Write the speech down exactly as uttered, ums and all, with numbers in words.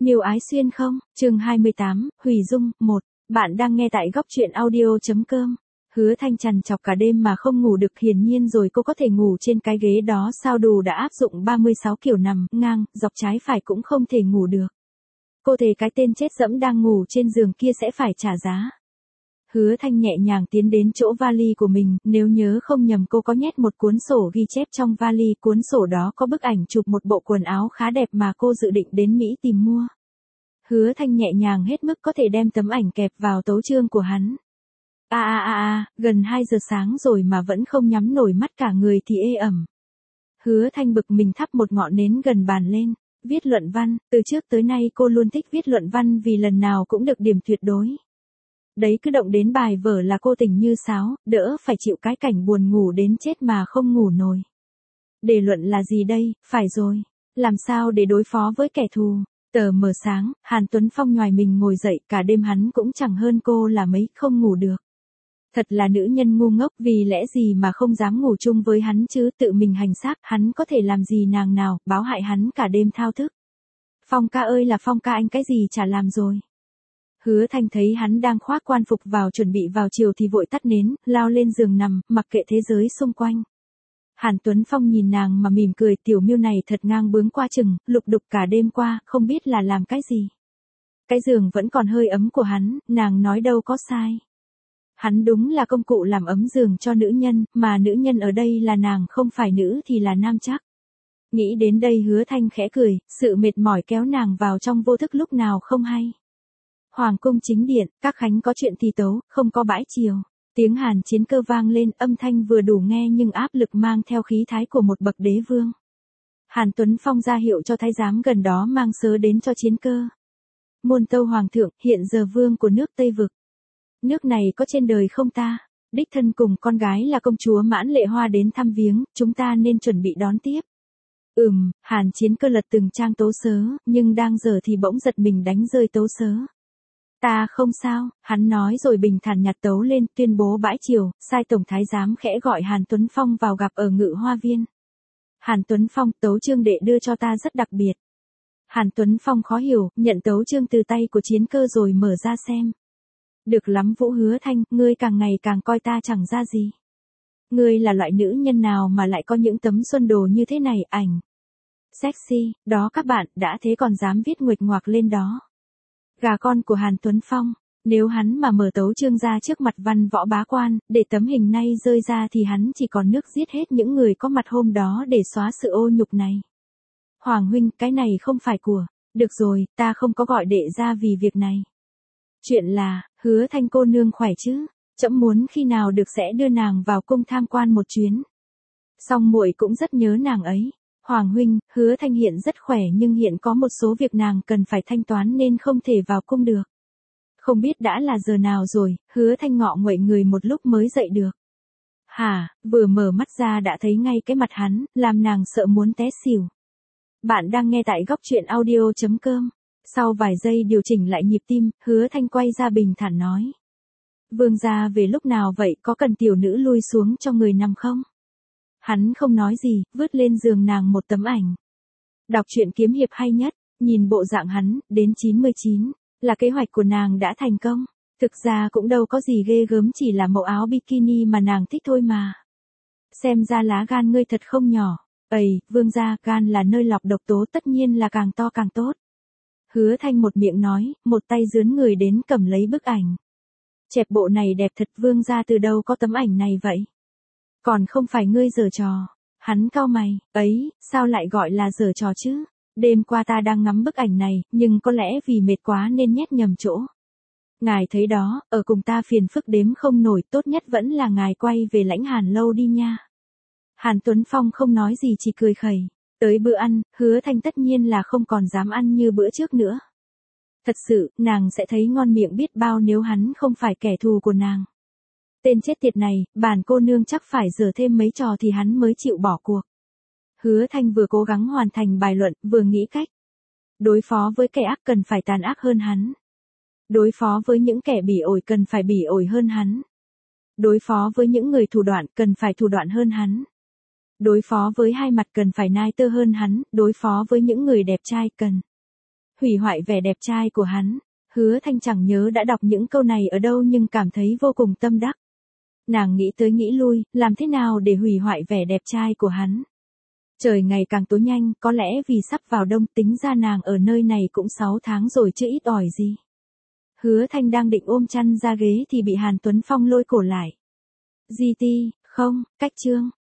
Miêu Ái Xuyên không, chương hai mươi tám, Hủy Dung, một. Bạn đang nghe tại góc truyện audio.com. Hứa Thanh trằn trọc cả đêm mà không ngủ được, hiển nhiên rồi cô có thể ngủ trên cái ghế đó sao, đủ đã áp dụng ba mươi sáu kiểu nằm, ngang, dọc trái phải cũng không thể ngủ được. Cô thề cái tên chết dẫm đang ngủ trên giường kia sẽ phải trả giá. Hứa Thanh nhẹ nhàng tiến đến chỗ vali của mình, nếu nhớ không nhầm cô có nhét một cuốn sổ ghi chép trong vali, cuốn sổ đó có bức ảnh chụp một bộ quần áo khá đẹp mà cô dự định đến Mỹ tìm mua. Hứa Thanh nhẹ nhàng hết mức có thể đem tấm ảnh kẹp vào tấu chương của hắn. A a a a, gần hai giờ sáng rồi mà vẫn không nhắm nổi mắt, cả người thì ê ẩm. Hứa Thanh bực mình thắp một ngọn nến gần bàn lên, viết luận văn, từ trước tới nay cô luôn thích viết luận văn vì lần nào cũng được điểm tuyệt đối. Đấy, cứ động đến bài vở là cô tỉnh như sáo, đỡ phải chịu cái cảnh buồn ngủ đến chết mà không ngủ nổi. Đề luận là gì đây, phải rồi, làm sao để đối phó với kẻ thù? Tờ mờ sáng, Hàn Tuấn Phong nhoài mình ngồi dậy, cả đêm hắn cũng chẳng hơn cô là mấy, không ngủ được. Thật là nữ nhân ngu ngốc, vì lẽ gì mà không dám ngủ chung với hắn chứ, tự mình hành xác, hắn có thể làm gì nàng nào, báo hại hắn cả đêm thao thức. Phong ca ơi là Phong ca, anh cái gì chả làm rồi. Hứa Thanh thấy hắn đang khoác quan phục vào chuẩn bị vào chiều thì vội tắt nến, lao lên giường nằm, mặc kệ thế giới xung quanh. Hàn Tuấn Phong nhìn nàng mà mỉm cười, tiểu miêu này thật ngang bướng qua chừng, lục đục cả đêm qua, không biết là làm cái gì. Cái giường vẫn còn hơi ấm của hắn, nàng nói đâu có sai. Hắn đúng là công cụ làm ấm giường cho nữ nhân, mà nữ nhân ở đây là nàng, không phải nữ thì là nam chắc. Nghĩ đến đây Hứa Thanh khẽ cười, sự mệt mỏi kéo nàng vào trong vô thức lúc nào không hay. Hoàng cung chính điện, các khánh có chuyện thi tấu, không có bãi chiều. Tiếng Hàn Chiến Cơ vang lên, âm thanh vừa đủ nghe nhưng áp lực mang theo khí thái của một bậc đế vương. Hàn Tuấn Phong ra hiệu cho thái giám gần đó mang sớ đến cho Chiến Cơ. Muôn tâu hoàng thượng, hiện giờ vương của nước Tây Vực. Nước này có trên đời không ta? Đích thân cùng con gái là công chúa Mãn Lệ Hoa đến thăm viếng, chúng ta nên chuẩn bị đón tiếp. Ừm, Hàn Chiến Cơ lật từng trang tấu sớ, nhưng đang dở thì bỗng giật mình đánh rơi tấu sớ. Ta không sao, hắn nói rồi bình thản nhặt tấu lên, tuyên bố bãi chiều, sai tổng thái giám khẽ gọi Hàn Tuấn Phong vào gặp ở Ngự Hoa Viên. Hàn Tuấn Phong, tấu chương đệ đưa cho ta rất đặc biệt. Hàn Tuấn Phong khó hiểu, nhận tấu chương từ tay của Chiến Cơ rồi mở ra xem. Được lắm Vũ Hứa Thanh, ngươi càng ngày càng coi ta chẳng ra gì. Ngươi là loại nữ nhân nào mà lại có những tấm xuân đồ như thế này, ảnh sexy, đó các bạn, đã thế còn dám viết nguệch ngoạc lên đó. Gà con của Hàn Tuấn Phong, nếu hắn mà mở tấu chương ra trước mặt văn võ bá quan, để tấm hình này rơi ra thì hắn chỉ còn nước giết hết những người có mặt hôm đó để xóa sự ô nhục này. Hoàng huynh, cái này không phải của, được rồi, ta không có gọi đệ ra vì việc này. Chuyện là, Hứa Thanh cô nương khỏe chứ, trẫm muốn khi nào được sẽ đưa nàng vào cung tham quan một chuyến. Song muội cũng rất nhớ nàng ấy. Hoàng huynh, Hứa Thanh hiện rất khỏe nhưng hiện có một số việc nàng cần phải thanh toán nên không thể vào cung được. Không biết đã là giờ nào rồi, Hứa Thanh ngọ nguậy người một lúc mới dậy được. Hả, vừa mở mắt ra đã thấy ngay cái mặt hắn, làm nàng sợ muốn té xỉu. Bạn đang nghe tại góc truyện audio.com. Sau vài giây điều chỉnh lại nhịp tim, Hứa Thanh quay ra bình thản nói. Vương gia về lúc nào vậy, có cần tiểu nữ lui xuống cho người nằm không? Hắn không nói gì, vứt lên giường nàng một tấm ảnh. Đọc truyện kiếm hiệp hay nhất, nhìn bộ dạng hắn, đến chín mươi chín, là kế hoạch của nàng đã thành công. Thực ra cũng đâu có gì ghê gớm, chỉ là mẫu áo bikini mà nàng thích thôi mà. Xem ra lá gan ngươi thật không nhỏ. Ầy, vương gia, gan là nơi lọc độc tố, tất nhiên là càng to càng tốt. Hứa Thanh một miệng nói, một tay dướn người đến cầm lấy bức ảnh. Chẹp bộ này đẹp thật, vương gia từ đâu có tấm ảnh này vậy? Còn không phải ngươi giở trò. Hắn cau mày, ấy, sao lại gọi là giở trò chứ? Đêm qua ta đang ngắm bức ảnh này, nhưng có lẽ vì mệt quá nên nhét nhầm chỗ. Ngài thấy đó, ở cùng ta phiền phức đếm không nổi, tốt nhất vẫn là ngài quay về Lãnh Hàn lâu đi nha. Hàn Tuấn Phong không nói gì, chỉ cười khẩy. Tới bữa ăn, Hứa Thanh tất nhiên là không còn dám ăn như bữa trước nữa. Thật sự, nàng sẽ thấy ngon miệng biết bao nếu hắn không phải kẻ thù của nàng. Tên chết tiệt này, bản cô nương chắc phải giở thêm mấy trò thì hắn mới chịu bỏ cuộc. Hứa Thanh vừa cố gắng hoàn thành bài luận, vừa nghĩ cách. Đối phó với kẻ ác cần phải tàn ác hơn hắn. Đối phó với những kẻ bỉ ổi cần phải bỉ ổi hơn hắn. Đối phó với những người thủ đoạn cần phải thủ đoạn hơn hắn. Đối phó với hai mặt cần phải nai tơ hơn hắn, đối phó với những người đẹp trai cần hủy hoại vẻ đẹp trai của hắn. Hứa Thanh chẳng nhớ đã đọc những câu này ở đâu nhưng cảm thấy vô cùng tâm đắc. Nàng nghĩ tới nghĩ lui, làm thế nào để hủy hoại vẻ đẹp trai của hắn. Trời ngày càng tối nhanh, có lẽ vì sắp vào đông, tính ra nàng ở nơi này cũng sáu tháng rồi chứ ít ỏi gì. Hứa Thanh đang định ôm chăn ra ghế thì bị Hàn Tuấn Phong lôi cổ lại. Di Ti, không, cách chương.